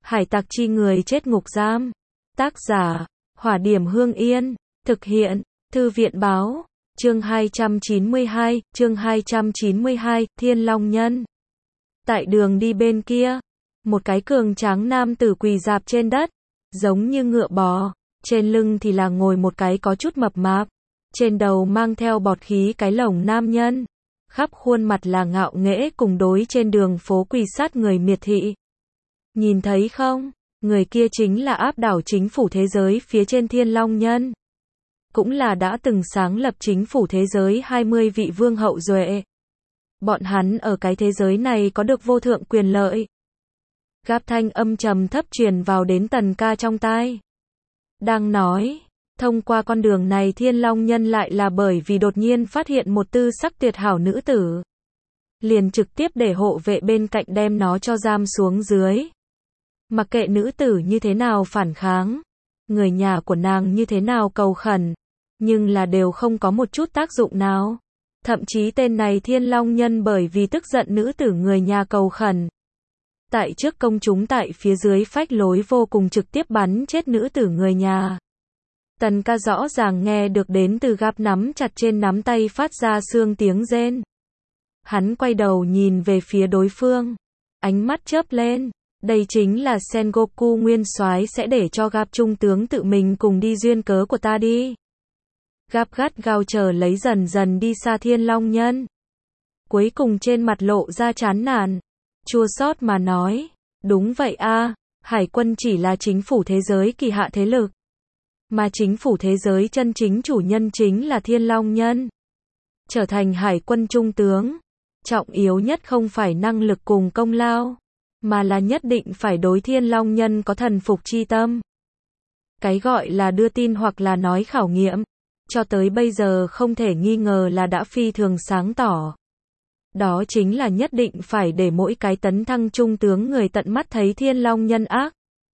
Hải tặc chi người chết ngục giam. Tác giả, Hỏa Điểm Hương Yên. Thực hiện, Thư viện báo. Chương 292, Thiên Long Nhân. Tại đường đi bên kia, một cái cường tráng nam tử quỳ rạp trên đất, giống như ngựa bò, trên lưng thì là ngồi một cái có chút mập mạp, trên đầu mang theo bọt khí cái lồng nam nhân, khắp khuôn mặt là ngạo nghễ cùng đối trên đường phố quỳ sát người miệt thị. Nhìn thấy không, người kia chính là áp đảo chính phủ thế giới phía trên Thiên Long Nhân. Cũng là đã từng sáng lập chính phủ thế giới 20 vị vương hậu duệ. Bọn hắn ở cái thế giới này có được vô thượng quyền lợi. Gáp thanh âm trầm thấp truyền vào đến Tần Ca trong tai. Đang nói, thông qua con đường này Thiên Long Nhân lại là bởi vì đột nhiên phát hiện một tư sắc tuyệt hảo nữ tử. Liền trực tiếp để hộ vệ bên cạnh đem nó cho giam xuống dưới. Mặc kệ nữ tử như thế nào phản kháng, người nhà của nàng như thế nào cầu khẩn, nhưng là đều không có một chút tác dụng nào. Thậm chí tên này Thiên Long Nhân bởi vì tức giận nữ tử người nhà cầu khẩn. Tại trước công chúng tại phía dưới phách lối vô cùng trực tiếp bắn chết nữ tử người nhà. Tần Ca rõ ràng nghe được đến từ Gáp nắm chặt trên nắm tay phát ra xương tiếng rên. Hắn quay đầu nhìn về phía đối phương. Ánh mắt chớp lên. Đây chính là Sengoku nguyên soái sẽ để cho Gáp trung tướng tự mình cùng đi duyên cớ của ta đi. Gáp gắt gao chờ lấy dần dần đi xa Thiên Long Nhân. Cuối cùng trên mặt lộ ra chán nản, chua xót mà nói, đúng vậy a, hải quân chỉ là chính phủ thế giới kỳ hạ thế lực. Mà chính phủ thế giới chân chính chủ nhân chính là Thiên Long Nhân. Trở thành hải quân trung tướng, trọng yếu nhất không phải năng lực cùng công lao, mà là nhất định phải đối Thiên Long Nhân có thần phục chi tâm. Cái gọi là đưa tin hoặc là nói khảo nghiệm, cho tới bây giờ không thể nghi ngờ là đã phi thường sáng tỏ. Đó chính là nhất định phải để mỗi cái tấn thăng trung tướng người tận mắt thấy Thiên Long Nhân ác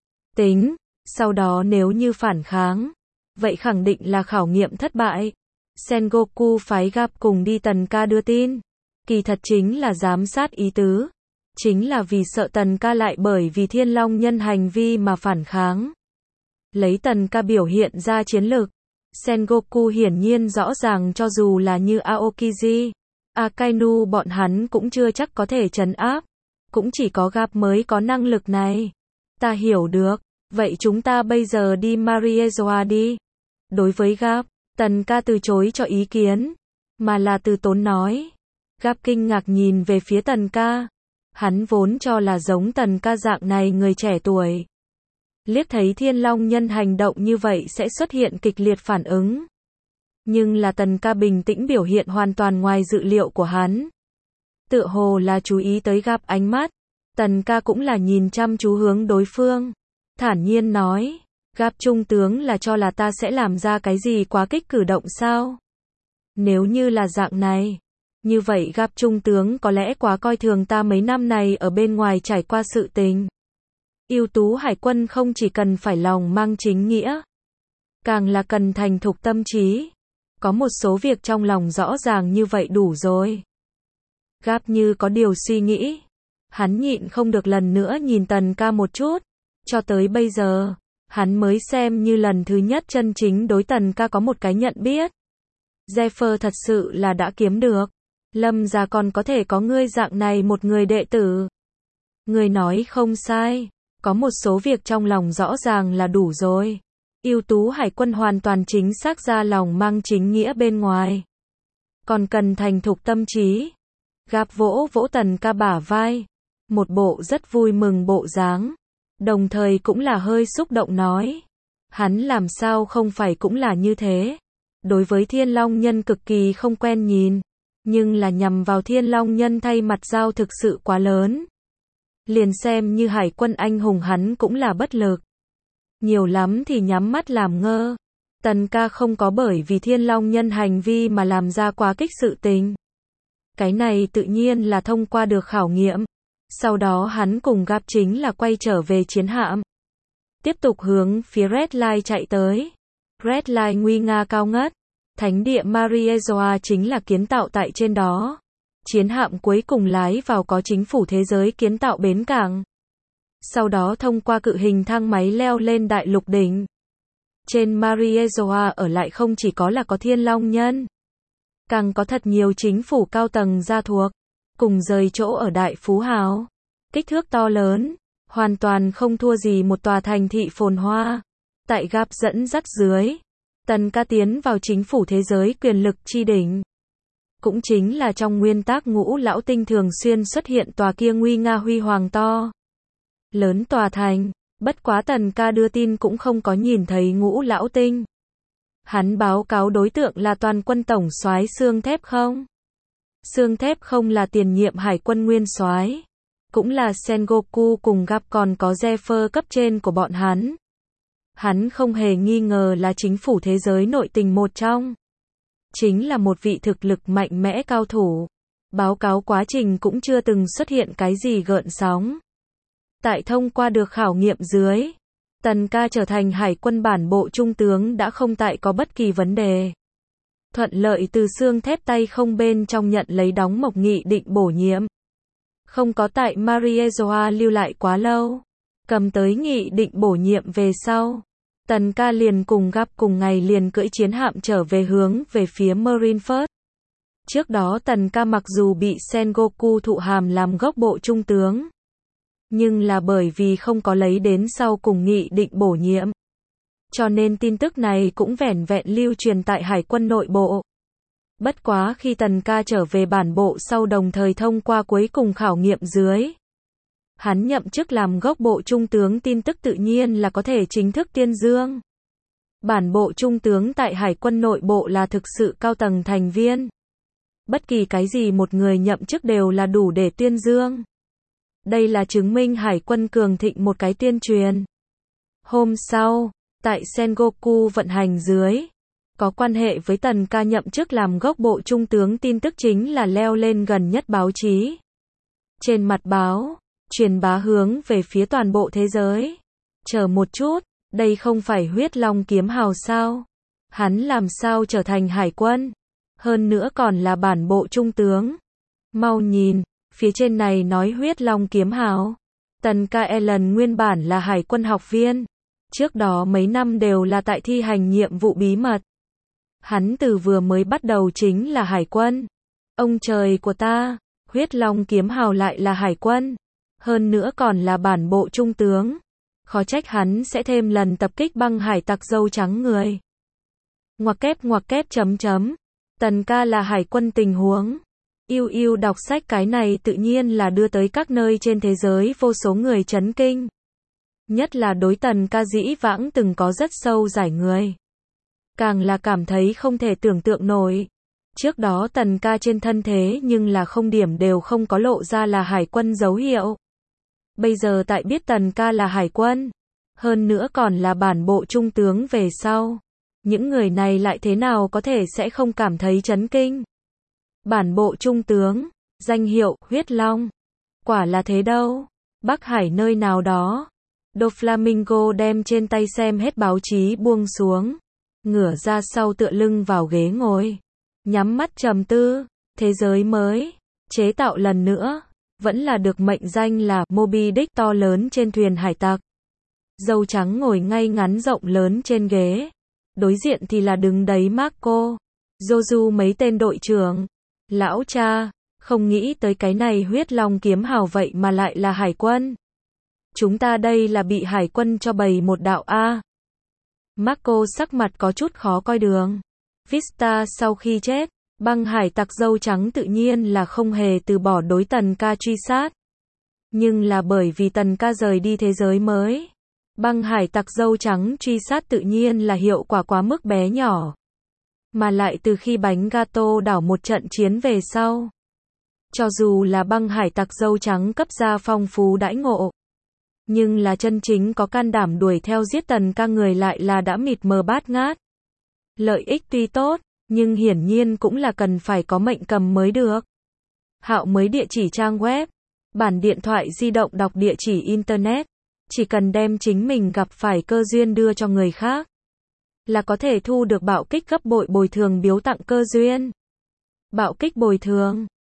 tính, sau đó nếu như phản kháng, vậy khẳng định là khảo nghiệm thất bại. Sengoku phái Gáp cùng đi Tần Ca đưa tin, kỳ thật chính là giám sát ý tứ, chính là vì sợ Tần Ca lại bởi vì Thiên Long Nhân hành vi mà phản kháng. Lấy Tần Ca biểu hiện ra chiến lược, Sengoku hiển nhiên rõ ràng cho dù là như Aokiji, Akainu bọn hắn cũng chưa chắc có thể trấn áp, cũng chỉ có Gáp mới có năng lực này. Ta hiểu được, vậy chúng ta bây giờ đi Mariejoa đi. Đối với Gáp, Tần Ca từ chối cho ý kiến, mà là từ tốn nói. Gáp kinh ngạc nhìn về phía Tần Ca, hắn vốn cho là giống Tần Ca dạng này người trẻ tuổi. Liếc thấy Thiên Long Nhân hành động như vậy sẽ xuất hiện kịch liệt phản ứng. Nhưng là Tần Ca bình tĩnh biểu hiện hoàn toàn ngoài dự liệu của hắn. Tựa hồ là chú ý tới Gáp ánh mắt, Tần Ca cũng là nhìn chăm chú hướng đối phương. Thản nhiên nói, Gáp trung tướng là cho là ta sẽ làm ra cái gì quá kích cử động sao? Nếu như là dạng này, như vậy Gáp trung tướng có lẽ quá coi thường ta mấy năm này ở bên ngoài trải qua sự tình. Ưu tú hải quân không chỉ cần phải lòng mang chính nghĩa, càng là cần thành thục tâm trí. Có một số việc trong lòng rõ ràng như vậy đủ rồi. Gáp như có điều suy nghĩ. Hắn nhịn không được lần nữa nhìn Tần Ca một chút. Cho tới bây giờ, hắn mới xem như lần thứ nhất chân chính đối Tần Ca có một cái nhận biết. Zephyr thật sự là đã kiếm được. Lâm gia còn có thể có ngươi dạng này một người đệ tử. Ngươi nói không sai. Có một số việc trong lòng rõ ràng là đủ rồi. Ưu tú hải quân hoàn toàn chính xác ra lòng mang chính nghĩa bên ngoài. Còn cần thành thục tâm trí. Gáp vỗ vỗ Tần Ca bả vai. Một bộ rất vui mừng bộ dáng. Đồng thời cũng là hơi xúc động nói. Hắn làm sao không phải cũng là như thế. Đối với Thiên Long Nhân cực kỳ không quen nhìn. Nhưng là nhằm vào Thiên Long Nhân thay mặt giao thực sự quá lớn. Liền xem như hải quân anh hùng hắn cũng là bất lực. Nhiều lắm thì nhắm mắt làm ngơ. Tần Ca không có bởi vì Thiên Long Nhân hành vi mà làm ra quá kích sự tình. Cái này tự nhiên là thông qua được khảo nghiệm. Sau đó hắn cùng Gáp chính là quay trở về chiến hạm. Tiếp tục hướng phía Red Line chạy tới. Red Line nguy nga cao ngất. Thánh địa Mariejoa chính là kiến tạo tại trên đó. Chiến hạm cuối cùng lái vào có chính phủ thế giới kiến tạo bến cảng. sau đó thông qua cự hình thang máy leo lên đại lục đỉnh. Trên Mariezoa ở lại không chỉ có Thiên Long Nhân, càng có thật nhiều chính phủ cao tầng gia thuộc, cùng rời chỗ ở đại phú hào. Kích thước to lớn, hoàn toàn không thua gì một tòa thành thị phồn hoa. Tại Gap dẫn dắt dưới, Tần Ca tiến vào chính phủ thế giới quyền lực chi đỉnh. Cũng chính là trong nguyên tắc Ngũ Lão Tinh thường xuyên xuất hiện tòa kia nguy nga huy hoàng to lớn tòa thành, bất quá Tần Ca đưa tin cũng không có nhìn thấy Ngũ Lão Tinh. Hắn báo cáo đối tượng là toàn quân tổng soái Xương Thép Không. Xương Thép Không là tiền nhiệm hải quân nguyên soái, cũng là Sengoku cùng Gap còn có Zephyr cấp trên của bọn hắn. Hắn không hề nghi ngờ là chính phủ thế giới nội tình một trong. Chính là một vị thực lực mạnh mẽ cao thủ. Báo cáo quá trình cũng chưa từng xuất hiện cái gì gợn sóng. Tại thông qua được khảo nghiệm dưới, Tần Ca trở thành hải quân bản bộ trung tướng đã không tại có bất kỳ vấn đề. Thuận lợi từ Xương Thép Tay Không bên trong nhận lấy đóng mộc nghị định bổ nhiệm. Không có tại Mariezoa lưu lại quá lâu. Cầm tới nghị định bổ nhiệm về sau, Tần Ca liền cùng Gap cùng ngày liền cưỡi chiến hạm trở về hướng về phía Marineford. Trước đó Tần Ca mặc dù bị Sengoku thụ hàm làm gốc bộ trung tướng, nhưng là bởi vì không có lấy đến sau cùng nghị định bổ nhiệm, cho nên tin tức này cũng vẻn vẹn lưu truyền tại hải quân nội bộ. Bất quá khi Tần Ca trở về bản bộ sau đồng thời thông qua cuối cùng khảo nghiệm dưới, hắn nhậm chức làm gốc bộ trung tướng tin tức tự nhiên là có thể chính thức tuyên dương. Bản bộ trung tướng tại hải quân nội bộ là thực sự cao tầng thành viên. Bất kỳ cái gì một người nhậm chức đều là đủ để tuyên dương. Đây là chứng minh hải quân cường thịnh một cái tuyên truyền. Hôm sau, tại Sengoku vận hành dưới, có quan hệ với Tần Ca nhậm chức làm gốc bộ trung tướng tin tức chính là leo lên gần nhất báo chí. Trên mặt báo, truyền bá hướng về phía toàn bộ thế giới. Chờ một chút, đây không phải Huyết Long Kiếm Hào sao? Hắn làm sao trở thành hải quân? Hơn nữa còn là bản bộ trung tướng. Mau nhìn, phía trên này nói Huyết Long Kiếm Hào. Tần Ca Ellen nguyên bản là hải quân học viên. Trước đó mấy năm đều là tại thi hành nhiệm vụ bí mật. Hắn từ vừa mới bắt đầu chính là hải quân. Ông trời của ta, Huyết Long Kiếm Hào lại là hải quân. Hơn nữa còn là bản bộ trung tướng. Khó trách hắn sẽ thêm lần tập kích băng hải tặc dâu trắng người. Ngoặc kép chấm chấm. Tần Ca là hải quân tình huống. Yêu đọc sách cái này tự nhiên là đưa tới các nơi trên thế giới vô số người chấn kinh. Nhất là đối Tần Ca dĩ vãng từng có rất sâu giải người. Càng là cảm thấy không thể tưởng tượng nổi. Trước đó Tần Ca trên thân thế nhưng là không điểm đều không có lộ ra là hải quân dấu hiệu. Bây giờ tại biết Tần Ca là hải quân, hơn nữa còn là bản bộ trung tướng về sau. Những người này lại thế nào có thể sẽ không cảm thấy chấn kinh. Bản bộ trung tướng, danh hiệu, Huyết Long. Quả là thế đâu. Bắc Hải nơi nào đó. Doflamingo đem trên tay xem hết báo chí buông xuống. Ngửa ra sau tựa lưng vào ghế ngồi. Nhắm mắt trầm tư. Thế giới mới. Chế tạo lần nữa. Vẫn là được mệnh danh là Moby Dick to lớn trên thuyền hải tặc. Dâu trắng ngồi ngay ngắn rộng lớn trên ghế. Đối diện thì là đứng đấy Marco, Joju mấy tên đội trưởng. Lão cha, không nghĩ tới cái này Huyết Long Kiếm Hào vậy mà lại là hải quân. Chúng ta đây là bị hải quân cho bày một đạo A. Marco sắc mặt có chút khó coi đường. Vista sau khi chết, băng hải tặc dâu trắng tự nhiên là không hề từ bỏ đối Tần Ca truy sát. Nhưng là bởi vì Tần Ca rời đi thế giới mới. Băng hải tặc dâu trắng truy sát tự nhiên là hiệu quả quá mức bé nhỏ. Mà lại từ khi bánh gato đảo một trận chiến về sau. Cho dù là băng hải tặc dâu trắng cấp ra phong phú đãi ngộ. Nhưng là chân chính có can đảm đuổi theo giết Tần Ca người lại là đã mịt mờ bát ngát. Lợi ích tuy tốt, nhưng hiển nhiên cũng là cần phải có mệnh cầm mới được. Hạo mới địa chỉ trang web, bản điện thoại di động đọc địa chỉ internet. Chỉ cần đem chính mình gặp phải cơ duyên đưa cho người khác, là có thể thu được bạo kích gấp bội bồi thường biếu tặng cơ duyên. Bạo kích bồi thường